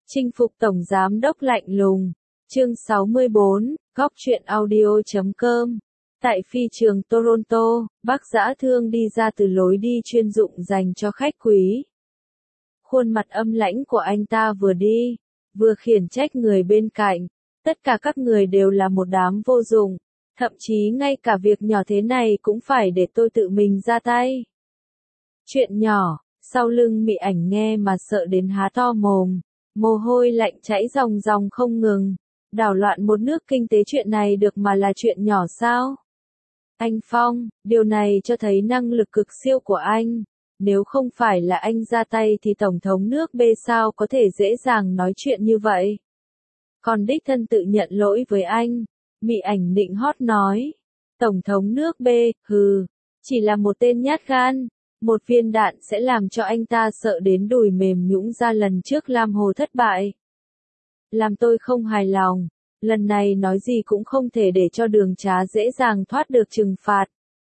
Chinh phục tổng giám đốc lạnh lùng. Chương 64, góc truyện audio.com. Tại phi trường Toronto, Bác Dã Thương đi ra từ lối đi chuyên dụng dành cho khách quý. Khuôn mặt âm lãnh của anh ta vừa đi, vừa khiển trách người bên cạnh. Tất cả các người đều là một đám vô dụng. Thậm chí ngay cả việc nhỏ thế này cũng phải để tôi tự mình ra tay. Chuyện nhỏ, sau lưng Mị Ảnh nghe mà sợ đến há to mồm. Mồ hôi lạnh chảy ròng ròng không ngừng. Đảo loạn một nước kinh tế chuyện này được mà là chuyện nhỏ sao? Anh Phong, điều này cho thấy năng lực cực siêu của anh. Nếu không phải là anh ra tay thì Tổng thống nước B sao có thể dễ dàng nói chuyện như vậy? Còn đích thân tự nhận lỗi với anh. Mị Ảnh nịnh hót nói. Tổng thống nước B, chỉ là một tên nhát gan. Một viên đạn sẽ làm cho anh ta sợ đến đùi mềm nhũn ra lần trước Lam Hồ thất bại. Làm tôi không hài lòng. Lần này nói gì cũng không thể để cho Đường Trá dễ dàng thoát được trừng phạt.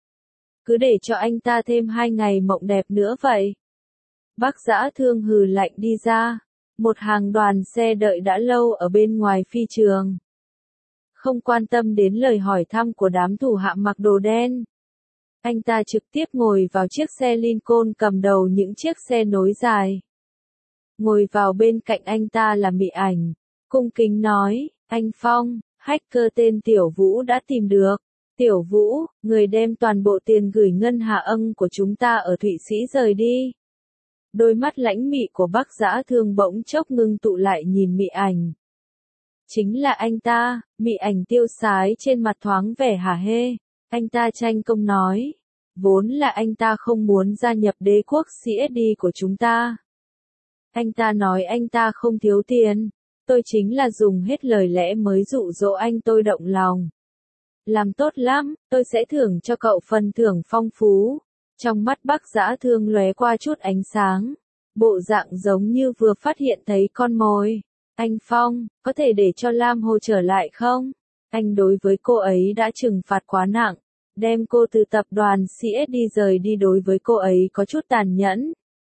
Cứ để cho anh ta thêm 2 ngày mộng đẹp nữa vậy. Bác Dã Thương hừ lạnh đi ra. Một hàng đoàn xe đợi đã lâu ở bên ngoài phi trường. Không quan tâm đến lời hỏi thăm của đám thủ hạ mặc đồ đen. Anh ta trực tiếp ngồi vào chiếc xe Lincoln cầm đầu những chiếc xe nối dài. Ngồi vào bên cạnh anh ta là Mị Ảnh. Cung kính nói, anh Phong, hacker tên Tiểu Vũ đã tìm được. Tiểu Vũ, người đem toàn bộ tiền gửi ngân hạ ân của chúng ta ở Thụy Sĩ rời đi. Đôi mắt lãnh mị của Bác Dã Thương bỗng chốc ngưng tụ lại nhìn Mị Ảnh. Chính là anh ta. Mị Ảnh tiêu sái trên mặt thoáng vẻ hả hê. Anh ta tranh công nói. Vốn là anh ta không muốn gia nhập đế quốc CSD của chúng ta. Anh ta nói anh ta không thiếu tiền. Tôi chính là dùng hết lời lẽ mới dụ dỗ anh tôi động lòng. Làm tốt lắm, tôi sẽ thưởng cho cậu phần thưởng phong phú. Trong mắt Bác Dã Thương lóe qua chút ánh sáng. Bộ dạng giống như vừa phát hiện thấy con mồi. Anh Phong, có thể để cho Lam Hồ trở lại không? Anh đối với cô ấy đã trừng phạt quá nặng. Đem cô từ tập đoàn CSD rời đi đối với cô ấy có chút tàn nhẫn.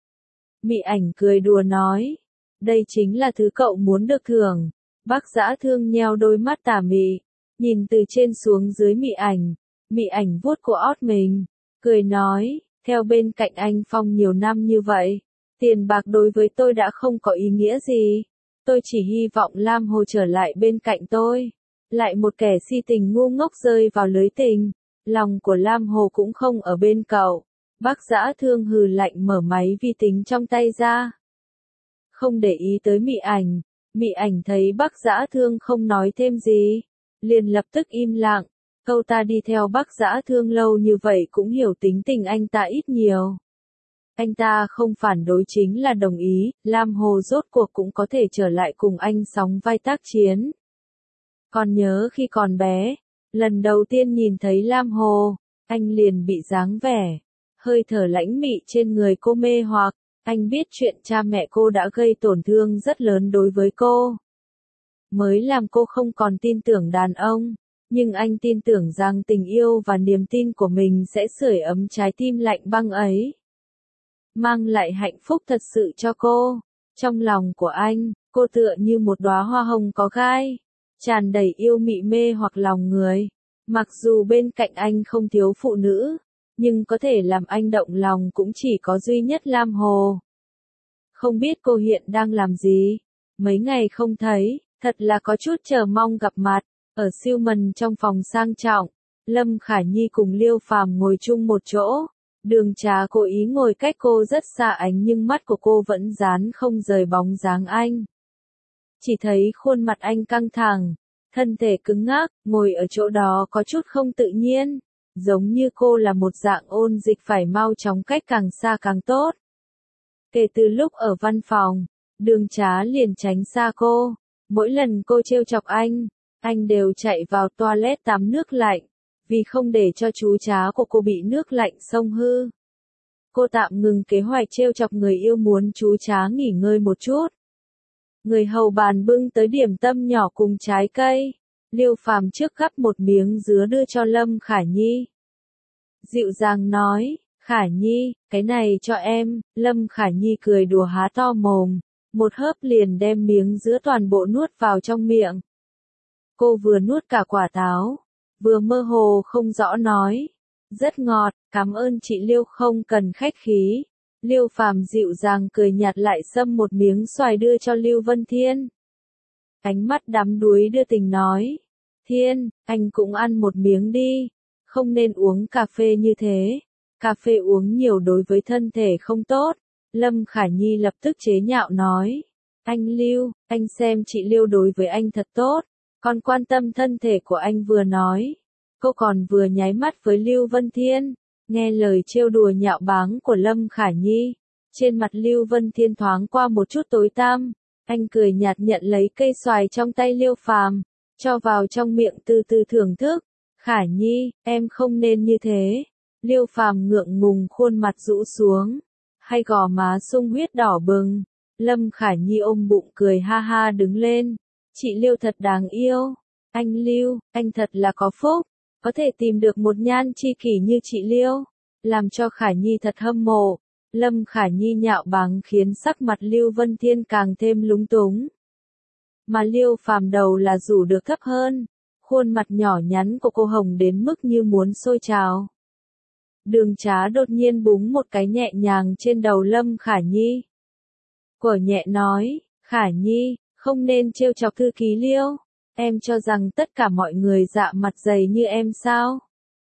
Mị Ảnh cười đùa nói. Đây chính là thứ cậu muốn được thưởng. Bác Dã Thương nheo đôi mắt tà mị. Nhìn từ trên xuống dưới Mị Ảnh. Mị Ảnh vuốt cổ ót mình. Cười nói, theo bên cạnh anh Phong nhiều năm như vậy. Tiền bạc đối với tôi đã không có ý nghĩa gì. Tôi chỉ hy vọng Lam Hồ trở lại bên cạnh tôi. Lại một kẻ si tình ngu ngốc rơi vào lưới tình. Lòng của Lam Hồ cũng không ở bên cậu. Bác Dã Thương hừ lạnh mở máy vi tính trong tay ra. Không để ý tới Mị Ảnh. Mị Ảnh thấy Bác Dã Thương không nói thêm gì. Liền lập tức im lặng. Câu ta đi theo Bác Dã Thương lâu như vậy cũng hiểu tính tình anh ta ít nhiều. Anh ta không phản đối chính là đồng ý. Lam Hồ rốt cuộc cũng có thể trở lại cùng anh sóng vai tác chiến. Còn nhớ khi còn bé. Lần đầu tiên nhìn thấy Lam Hồ, anh liền bị dáng vẻ, hơi thở lãnh mị trên người cô mê hoặc. Anh biết chuyện cha mẹ cô đã gây tổn thương rất lớn đối với cô. Mới làm cô không còn tin tưởng đàn ông, nhưng anh tin tưởng rằng tình yêu và niềm tin của mình sẽ sưởi ấm trái tim lạnh băng ấy. Mang lại hạnh phúc thật sự cho cô. Trong lòng của anh, cô tựa như một đóa hoa hồng có gai. Tràn đầy yêu mị mê hoặc lòng người. Mặc dù bên cạnh anh không thiếu phụ nữ, nhưng có thể làm anh động lòng cũng chỉ có duy nhất Lam Hồ. Không biết cô hiện đang làm gì? Mấy ngày không thấy, thật là có chút chờ mong gặp mặt. Ở Siêu trong phòng sang trọng, Lâm Khả Nhi cùng Liêu Phàm ngồi chung một chỗ. Đường Trá cố ý ngồi cách cô rất xa ánh nhưng mắt của cô vẫn dán không rời bóng dáng anh. Chỉ thấy khuôn mặt anh căng thẳng, thân thể cứng ngắc, ngồi ở chỗ đó có chút không tự nhiên, giống như cô là một dạng ôn dịch phải mau chóng cách càng xa càng tốt. Kể từ lúc ở văn phòng, Đường Trá liền tránh xa cô, mỗi lần cô trêu chọc anh đều chạy vào toilet tắm nước lạnh, vì không để cho chú chá của cô bị nước lạnh xông hư. Cô tạm ngừng kế hoạch trêu chọc người yêu muốn chú chá nghỉ ngơi một chút. Người hầu bàn bưng tới điểm tâm nhỏ cùng trái cây. Liêu Phàm trước gắp một miếng dứa đưa cho Lâm Khả Nhi. Dịu dàng nói, Khả Nhi, cái này cho em. Lâm Khả Nhi cười đùa há to mồm. một hớp liền đem miếng giữa toàn bộ nuốt vào trong miệng. Cô vừa nuốt cả quả táo, vừa mơ hồ không rõ nói. Rất ngọt, cảm ơn chị Liêu, không cần khách khí. Liêu Phàm dịu dàng cười nhạt lại xâm một miếng xoài đưa cho Lưu Vân Thiên. Ánh mắt đắm đuối đưa tình nói. Thiên, anh cũng ăn một miếng đi. Không nên uống cà phê như thế. Cà phê uống nhiều đối với thân thể không tốt. Lâm Khả Nhi lập tức chế nhạo nói. Anh Lưu, anh xem chị Liêu đối với anh thật tốt. Còn quan tâm thân thể của anh vừa nói. Cô còn vừa nháy mắt với Lưu Vân Thiên. Nghe lời trêu đùa nhạo báng của Lâm Khả Nhi. Trên mặt Lưu Vân Thiên thoáng qua một chút tối tăm. Anh cười nhạt nhận lấy cây xoài trong tay Liêu Phàm, cho vào trong miệng từ từ thưởng thức. Khả Nhi, em không nên như thế. Liêu Phàm ngượng ngùng khuôn mặt rũ xuống. Hay gò má sung huyết đỏ bừng. Lâm Khả Nhi ôm bụng cười ha ha đứng lên. Chị Liêu thật đáng yêu. Anh Lưu, anh thật là có phúc. Có thể tìm được một nhan chi kỷ như chị Liêu. Làm cho Khả Nhi thật hâm mộ. Lâm Khả Nhi nhạo báng khiến sắc mặt Lưu Vân Thiên càng thêm lúng túng. Mà Liêu Phàm đầu là rủ được thấp hơn. Khuôn mặt nhỏ nhắn của cô hồng đến mức như muốn sôi trào. Đường Trá đột nhiên búng một cái nhẹ nhàng trên đầu Lâm Khả Nhi. Của nhẹ nói, Khả Nhi, không nên trêu chọc thư ký Liêu. Em cho rằng tất cả mọi người dạ mặt dày như em sao?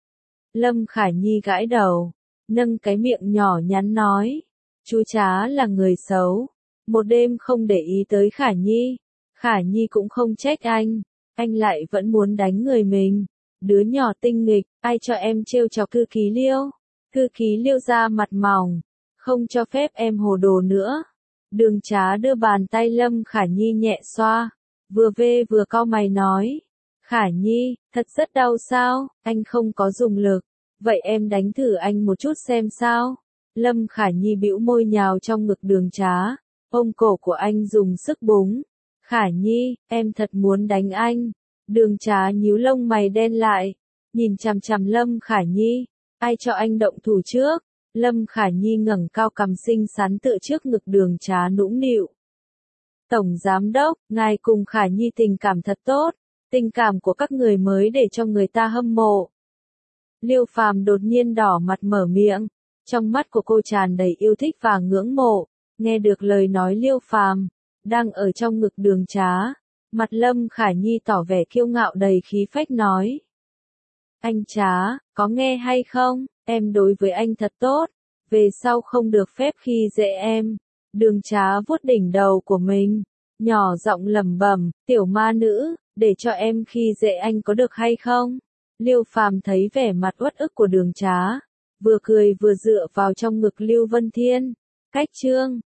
Lâm Khả Nhi gãi đầu, nâng cái miệng nhỏ nhắn nói. Chú Trá là người xấu. Một đêm không để ý tới Khả Nhi. Khả Nhi cũng không trách anh lại vẫn muốn đánh người mình. Đứa nhỏ tinh nghịch, ai cho em trêu chọc thư ký Liêu? Thư ký Liêu ra mặt mỏng, không cho phép em hồ đồ nữa. Đường Trá đưa bàn tay Lâm Khả Nhi nhẹ xoa, vừa vê vừa cau mày nói. Khả Nhi, thật rất đau sao? Anh không có dùng lực. Vậy em đánh thử anh một chút xem sao? Lâm Khả Nhi bĩu môi nhào trong ngực Đường Trá, ôm cổ của anh dùng sức búng. Khả Nhi, em thật muốn đánh anh. Đường Trá nhíu lông mày đen lại, nhìn chằm chằm Lâm Khả Nhi. Ai cho anh động thủ trước? Lâm Khả Nhi ngẩng cao cằm xinh xắn tựa trước ngực Đường Trá nũng nịu. Tổng Giám Đốc, ngài cùng Khả Nhi tình cảm thật tốt. Tình cảm của các người mới để cho người ta hâm mộ. Liêu Phàm đột nhiên đỏ mặt mở miệng. Trong mắt của cô tràn đầy yêu thích và ngưỡng mộ. Nghe được lời nói Liêu Phàm, đang ở trong ngực Đường Trá. Mặt Lâm Khả Nhi tỏ vẻ kiêu ngạo đầy khí phách nói. Anh Trá, có nghe hay không? Em đối với anh thật tốt. Về sau không được phép khi dễ em. Đường Trá vuốt đỉnh đầu của mình. Nhỏ giọng lẩm bẩm, tiểu ma nữ, để cho em khi dễ anh có được hay không? Liêu Phàm thấy vẻ mặt uất ức của Đường Trá. Vừa cười vừa dựa vào trong ngực Lưu Vân Thiên. Cách chương